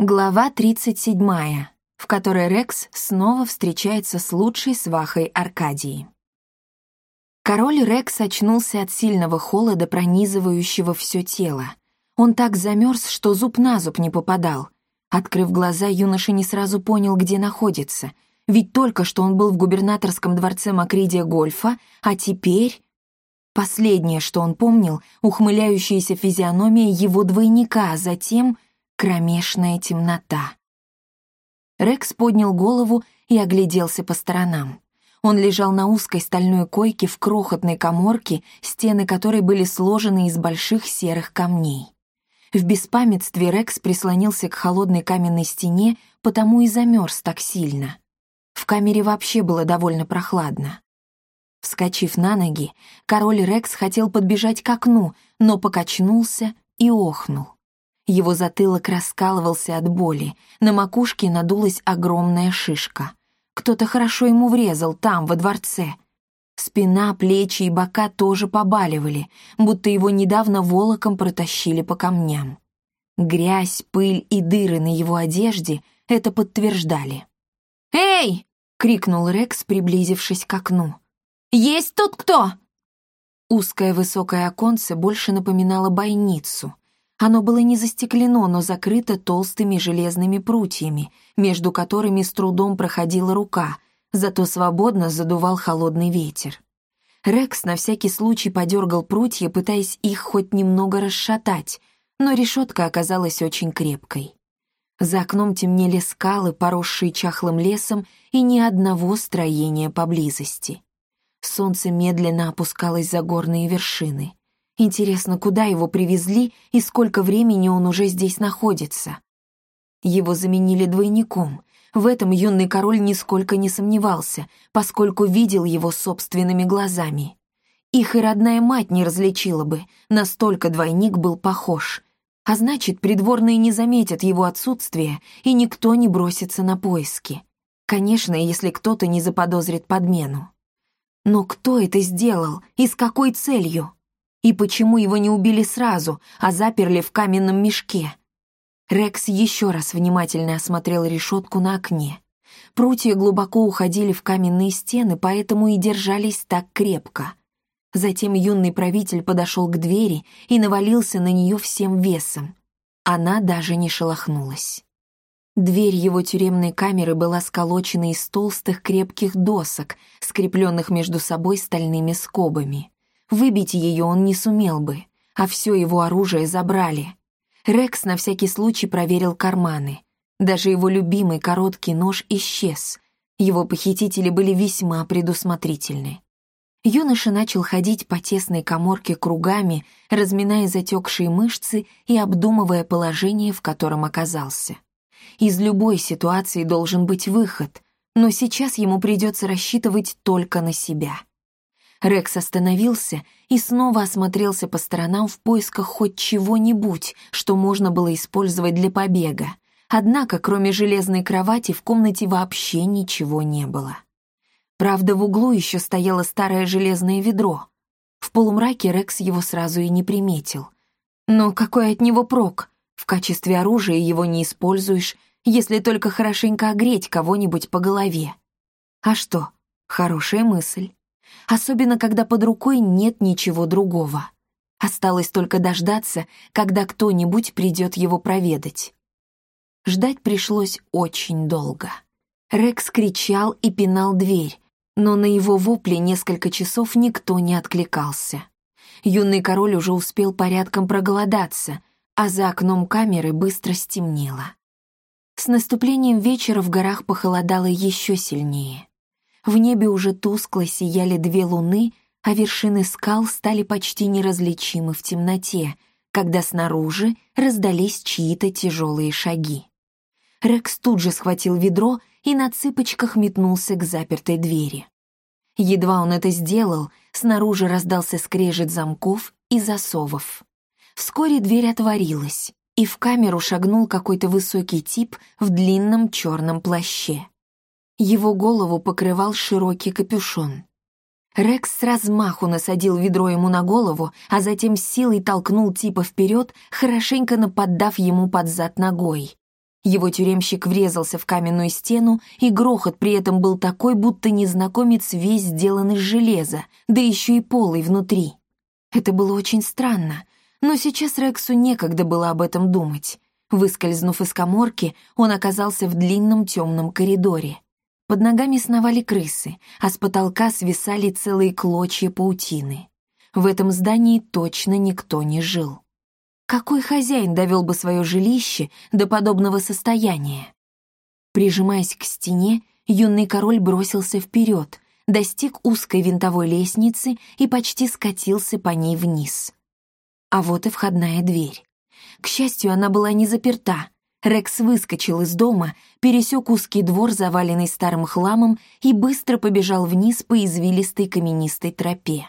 Глава 37, в которой Рекс снова встречается с лучшей свахой Аркадии. Король Рекс очнулся от сильного холода, пронизывающего все тело. Он так замерз, что зуб на зуб не попадал. Открыв глаза, юноша не сразу понял, где находится. Ведь только что он был в губернаторском дворце Макридия Гольфа, а теперь... Последнее, что он помнил, ухмыляющаяся физиономия его двойника, а затем кромешная темнота. Рекс поднял голову и огляделся по сторонам. Он лежал на узкой стальной койке в крохотной каморке, стены которой были сложены из больших серых камней. В беспамятстве Рекс прислонился к холодной каменной стене, потому и замерз так сильно. В камере вообще было довольно прохладно. Вскочив на ноги, король Рекс хотел подбежать к окну, но покачнулся и охнул. Его затылок раскалывался от боли, на макушке надулась огромная шишка. Кто-то хорошо ему врезал там, во дворце. Спина, плечи и бока тоже побаливали, будто его недавно волоком протащили по камням. Грязь, пыль и дыры на его одежде это подтверждали. «Эй!» — крикнул Рекс, приблизившись к окну. «Есть тут кто?» Узкое высокое оконце больше напоминало бойницу. Оно было не застеклено, но закрыто толстыми железными прутьями, между которыми с трудом проходила рука, зато свободно задувал холодный ветер. Рекс на всякий случай подергал прутья, пытаясь их хоть немного расшатать, но решетка оказалась очень крепкой. За окном темнели скалы, поросшие чахлым лесом, и ни одного строения поблизости. Солнце медленно опускалось за горные вершины. Интересно, куда его привезли и сколько времени он уже здесь находится? Его заменили двойником. В этом юный король нисколько не сомневался, поскольку видел его собственными глазами. Их и родная мать не различила бы, настолько двойник был похож. А значит, придворные не заметят его отсутствия, и никто не бросится на поиски. Конечно, если кто-то не заподозрит подмену. Но кто это сделал и с какой целью? И почему его не убили сразу, а заперли в каменном мешке? Рекс еще раз внимательно осмотрел решетку на окне. Прутья глубоко уходили в каменные стены, поэтому и держались так крепко. Затем юный правитель подошел к двери и навалился на нее всем весом. Она даже не шелохнулась. Дверь его тюремной камеры была сколочена из толстых крепких досок, скрепленных между собой стальными скобами. Выбить ее он не сумел бы, а все его оружие забрали. Рекс на всякий случай проверил карманы. Даже его любимый короткий нож исчез. Его похитители были весьма предусмотрительны. Юноша начал ходить по тесной каморке кругами, разминая затекшие мышцы и обдумывая положение, в котором оказался. Из любой ситуации должен быть выход, но сейчас ему придется рассчитывать только на себя. Рекс остановился и снова осмотрелся по сторонам в поисках хоть чего-нибудь, что можно было использовать для побега. Однако, кроме железной кровати, в комнате вообще ничего не было. Правда, в углу еще стояло старое железное ведро. В полумраке Рекс его сразу и не приметил. Но какой от него прок? В качестве оружия его не используешь, если только хорошенько огреть кого-нибудь по голове. А что? Хорошая мысль. Особенно, когда под рукой нет ничего другого. Осталось только дождаться, когда кто-нибудь придет его проведать. Ждать пришлось очень долго. Рекс кричал и пинал дверь, но на его вопли несколько часов никто не откликался. Юный король уже успел порядком проголодаться, а за окном камеры быстро стемнело. С наступлением вечера в горах похолодало еще сильнее. В небе уже тускло сияли две луны, а вершины скал стали почти неразличимы в темноте, когда снаружи раздались чьи-то тяжелые шаги. Рекс тут же схватил ведро и на цыпочках метнулся к запертой двери. Едва он это сделал, снаружи раздался скрежет замков и засовов. Вскоре дверь отворилась, и в камеру шагнул какой-то высокий тип в длинном черном плаще. Его голову покрывал широкий капюшон. Рекс с размаху насадил ведро ему на голову, а затем с силой толкнул типа вперед, хорошенько наподдав ему под зад ногой. Его тюремщик врезался в каменную стену, и грохот при этом был такой, будто незнакомец весь сделан из железа, да еще и полый внутри. Это было очень странно, но сейчас Рексу некогда было об этом думать. Выскользнув из каморки, он оказался в длинном темном коридоре. Под ногами сновали крысы, а с потолка свисали целые клочья паутины. В этом здании точно никто не жил. Какой хозяин довел бы свое жилище до подобного состояния? Прижимаясь к стене, юный король бросился вперед, достиг узкой винтовой лестницы и почти скатился по ней вниз. А вот и входная дверь. К счастью, она была не заперта. Рекс выскочил из дома, пересек узкий двор, заваленный старым хламом, и быстро побежал вниз по извилистой каменистой тропе.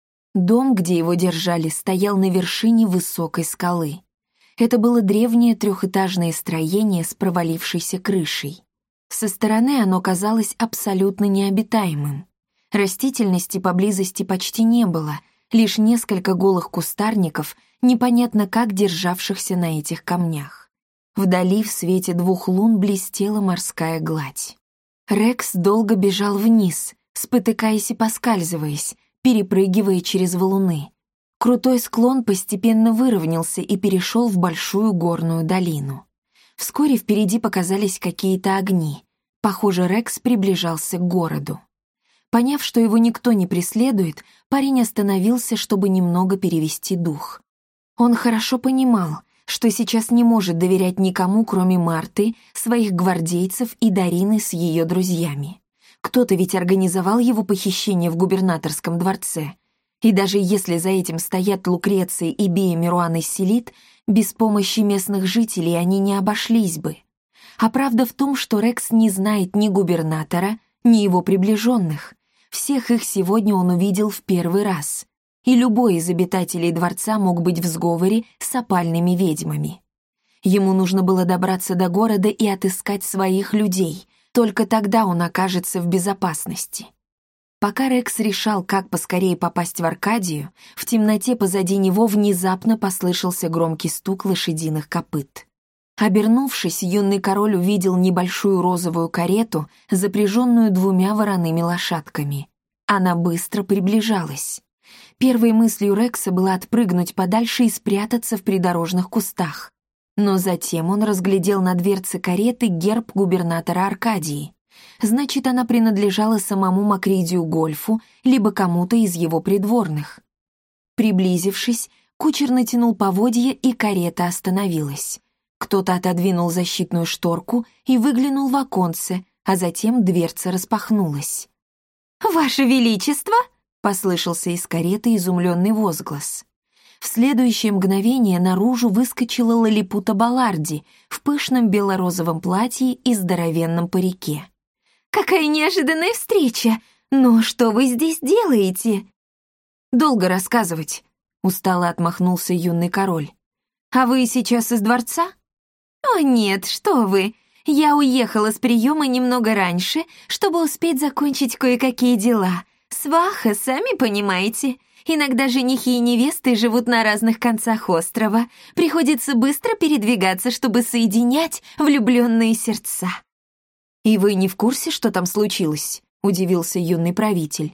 Дом, где его держали, стоял на вершине высокой скалы. Это было древнее трехэтажное строение с провалившейся крышей. Со стороны оно казалось абсолютно необитаемым. Растительности поблизости почти не было, лишь несколько голых кустарников, непонятно как державшихся на этих камнях. Вдали в свете 2 лун блестела морская гладь. Рекс долго бежал вниз, спотыкаясь и поскальзываясь, перепрыгивая через валуны. Крутой склон постепенно выровнялся и перешел в большую горную долину. Вскоре впереди показались какие-то огни. Похоже, Рекс приближался к городу. Поняв, что его никто не преследует, парень остановился, чтобы немного перевести дух. Он хорошо понимал, что сейчас не может доверять никому, кроме Марты, своих гвардейцев и Дарины с ее друзьями. Кто-то ведь организовал его похищение в губернаторском дворце. И даже если за этим стоят Лукреция и Бея Меруан из Селит, без помощи местных жителей они не обошлись бы. А правда в том, что Рекс не знает ни губернатора, ни его приближенных. Всех их сегодня он увидел в первый раз. И любой из обитателей дворца мог быть в сговоре с опальными ведьмами. Ему нужно было добраться до города и отыскать своих людей. Только тогда он окажется в безопасности. Пока Рекс решал, как поскорее попасть в Аркадию, в темноте позади него внезапно послышался громкий стук лошадиных копыт. Обернувшись, юный король увидел небольшую розовую карету, запряженную 2 вороными лошадками. Она быстро приближалась. Первой мыслью Рекса было отпрыгнуть подальше и спрятаться в придорожных кустах. Но затем он разглядел на дверце кареты герб губернатора Аркадии. Значит, она принадлежала самому Макридию Гольфу, либо кому-то из его придворных. Приблизившись, кучер натянул поводья, и карета остановилась. Кто-то отодвинул защитную шторку и выглянул в оконце, а затем дверца распахнулась. «Ваше Величество!» — послышался из кареты изумленный возглас. В следующее мгновение наружу выскочила Лалипута Баларди в пышном бело-розовом платье и здоровенном парике. «Какая неожиданная встреча! Но что вы здесь делаете?» «Долго рассказывать», — устало отмахнулся юный король. «А вы сейчас из дворца?» «О нет, что вы! Я уехала с приема немного раньше, чтобы успеть закончить кое-какие дела. Сваха, сами понимаете. Иногда женихи и невесты живут на разных концах острова. Приходится быстро передвигаться, чтобы соединять влюбленные сердца». «И вы не в курсе, что там случилось?» — удивился юный правитель.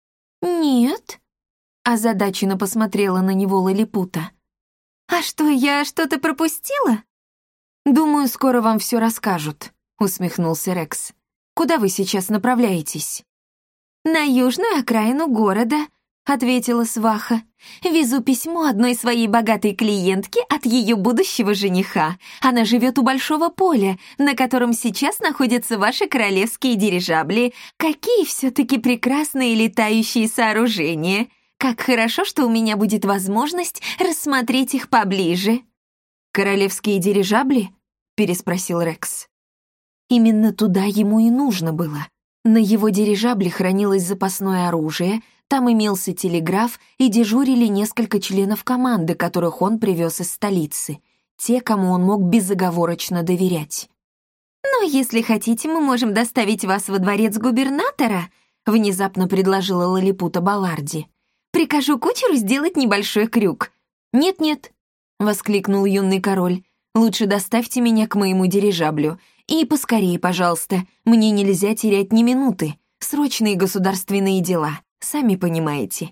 «Нет», — озадаченно посмотрела на него Лалипута. «А что, я что-то пропустила?» «Думаю, скоро вам все расскажут», — усмехнулся Рекс. «Куда вы сейчас направляетесь?» «На южную окраину города», — ответила сваха. «Везу письмо одной своей богатой клиентке от ее будущего жениха. Она живет у большого поля, на котором сейчас находятся ваши королевские дирижабли. Какие все-таки прекрасные летающие сооружения! Как хорошо, что у меня будет возможность рассмотреть их поближе». «Королевские дирижабли?» — переспросил Рекс. Именно туда ему и нужно было. На его дирижабле хранилось запасное оружие, там имелся телеграф и дежурили несколько членов команды, которых он привез из столицы, те, кому он мог безоговорочно доверять. «Но если хотите, мы можем доставить вас во дворец губернатора», — внезапно предложила Лалипута Баларди. «Прикажу кучеру сделать небольшой крюк». «Нет-нет», — воскликнул юный король, Лучше доставьте меня к моему дирижаблю. И поскорее, пожалуйста, мне нельзя терять ни минуты. Срочные государственные дела, сами понимаете».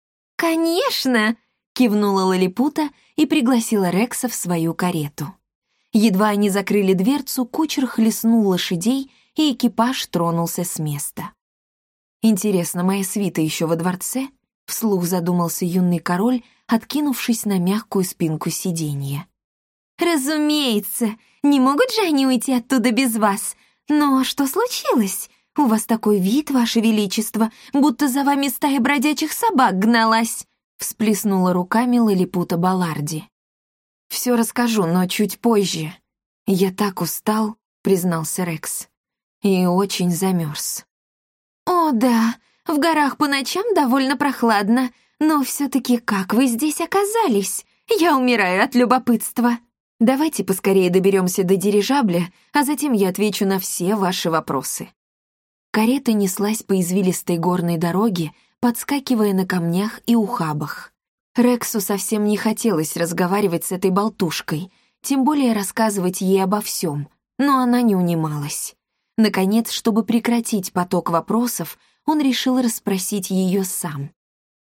«Конечно!» — кивнула Лилипута и пригласила Рекса в свою карету. Едва они закрыли дверцу, кучер хлестнул лошадей, и экипаж тронулся с места. «Интересно, моя свита еще во дворце?» — вслух задумался юный король, откинувшись на мягкую спинку сиденья. «Разумеется, не могут же они уйти оттуда без вас. Но что случилось? У вас такой вид, ваше величество, будто за вами стая бродячих собак гналась», — всплеснула руками Лилипута Балларди. «Все расскажу, но чуть позже. Я так устал», — признался Рекс, — «и очень замерз». «О, да, в горах по ночам довольно прохладно, но все-таки как вы здесь оказались? Я умираю от любопытства». «Давайте поскорее доберемся до дирижабля, а затем я отвечу на все ваши вопросы». Карета неслась по извилистой горной дороге, подскакивая на камнях и ухабах. Рексу совсем не хотелось разговаривать с этой болтушкой, тем более рассказывать ей обо всем, но она не унималась. Наконец, чтобы прекратить поток вопросов, он решил расспросить ее сам.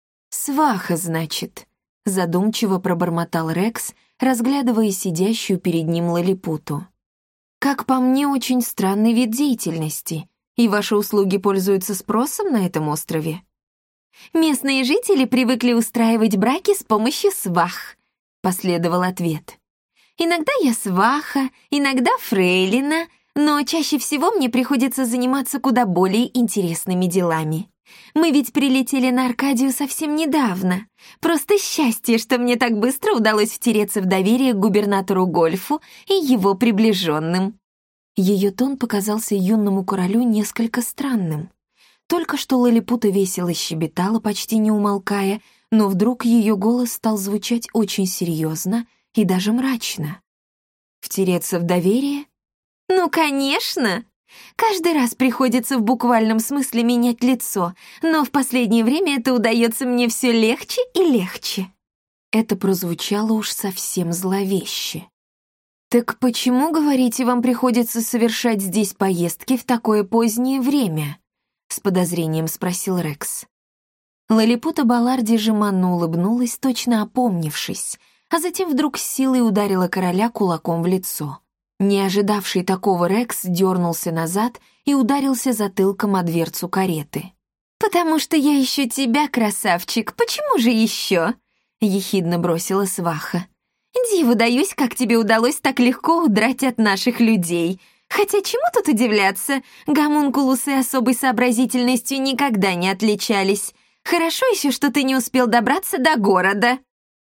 «Сваха, значит», — задумчиво пробормотал Рекс, разглядывая сидящую перед ним Лилипуту. «Как по мне, очень странный вид деятельности, и ваши услуги пользуются спросом на этом острове?» «Местные жители привыкли устраивать браки с помощью свах», — последовал ответ. «Иногда я сваха, иногда фрейлина, но чаще всего мне приходится заниматься куда более интересными делами. Мы ведь прилетели на Аркадию совсем недавно. Просто счастье, что мне так быстро удалось втереться в доверие к губернатору Гольфу и его приближенным». Ее тон показался юному королю несколько странным. Только что Лилипута весело щебетала, почти не умолкая, но вдруг ее голос стал звучать очень серьезно и даже мрачно. «Втереться в доверие?» «Ну, конечно! Каждый раз приходится в буквальном смысле менять лицо, но в последнее время это удается мне все легче и легче». Это прозвучало уж совсем зловеще. «Так почему, говорите, вам приходится совершать здесь поездки в такое позднее время?» — с подозрением спросил Рекс. Лилипута Балларди жеманно улыбнулась, точно опомнившись, а затем вдруг с силой ударила короля кулаком в лицо. Не ожидавший такого Рекс дернулся назад и ударился затылком о дверцу кареты. «Потому что я ищу тебя, красавчик, почему же еще?» — ехидно бросила сваха. «Диву даюсь, как тебе удалось так легко удрать от наших людей. Хотя чему тут удивляться? Гомункулусы особой сообразительностью никогда не отличались. Хорошо еще, что ты не успел добраться до города».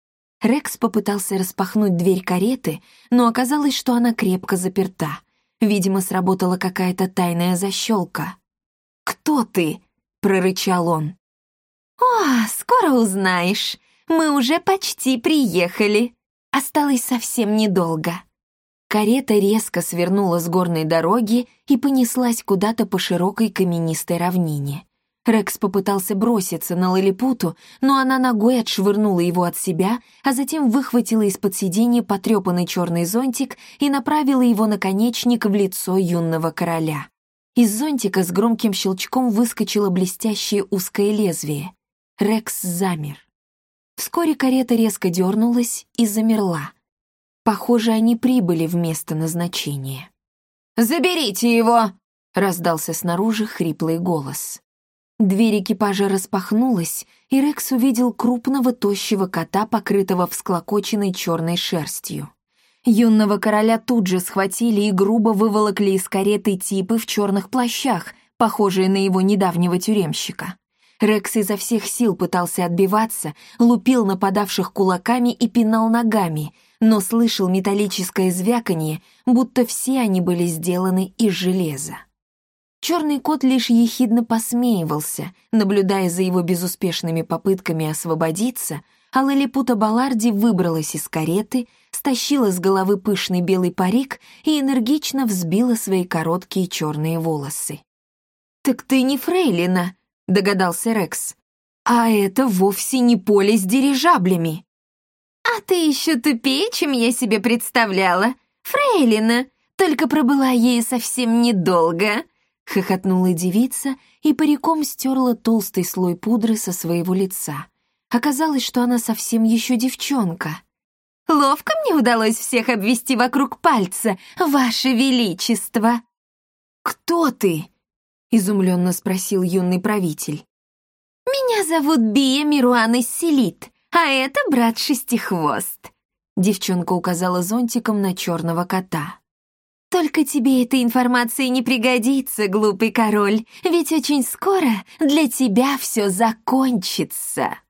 Рекс попытался распахнуть дверь кареты, но оказалось, что она крепко заперта. Видимо, сработала какая-то тайная защелка. «Кто ты?» — прорычал он. «О, скоро узнаешь. Мы уже почти приехали. Осталось совсем недолго». Карета резко свернула с горной дороги и понеслась куда-то по широкой каменистой равнине. Рекс попытался броситься на Лилипуту, но она ногой отшвырнула его от себя, а затем выхватила из-под сиденья потрепанный черный зонтик и направила его наконечник в лицо юного короля. Из зонтика с громким щелчком выскочило блестящее узкое лезвие. Рекс замер. Вскоре карета резко дернулась и замерла. Похоже, они прибыли в место назначения. «Заберите его!» — раздался снаружи хриплый голос. Дверь экипажа распахнулась, и Рекс увидел крупного тощего кота, покрытого всклокоченной черной шерстью. Юного короля тут же схватили и грубо выволокли из кареты типы в черных плащах, похожие на его недавнего тюремщика. Рекс изо всех сил пытался отбиваться, лупил нападавших кулаками и пинал ногами, но слышал металлическое звяканье, будто все они были сделаны из железа. Черный кот лишь ехидно посмеивался, наблюдая за его безуспешными попытками освободиться, а Лилипута Балларди выбралась из кареты, стащила с головы пышный белый парик и энергично взбила свои короткие черные волосы. «Так ты не фрейлина», — догадался Рекс. «А это вовсе не поле с дирижаблями». «А ты еще тупее, чем я себе представляла», «Фрейлина, только пробыла ею совсем недолго», — хохотнула девица и париком стерла толстый слой пудры со своего лица. Оказалось, что она совсем еще девчонка. «Ловко мне удалось всех обвести вокруг пальца, Ваше Величество!» «Кто ты?» — изумленно спросил юный правитель. «Меня зовут Бия Мируан из Селит, а это брат Шестихвост». Девчонка указала зонтиком на черного кота. «Только тебе эта информация не пригодится, глупый король, ведь очень скоро для тебя все закончится».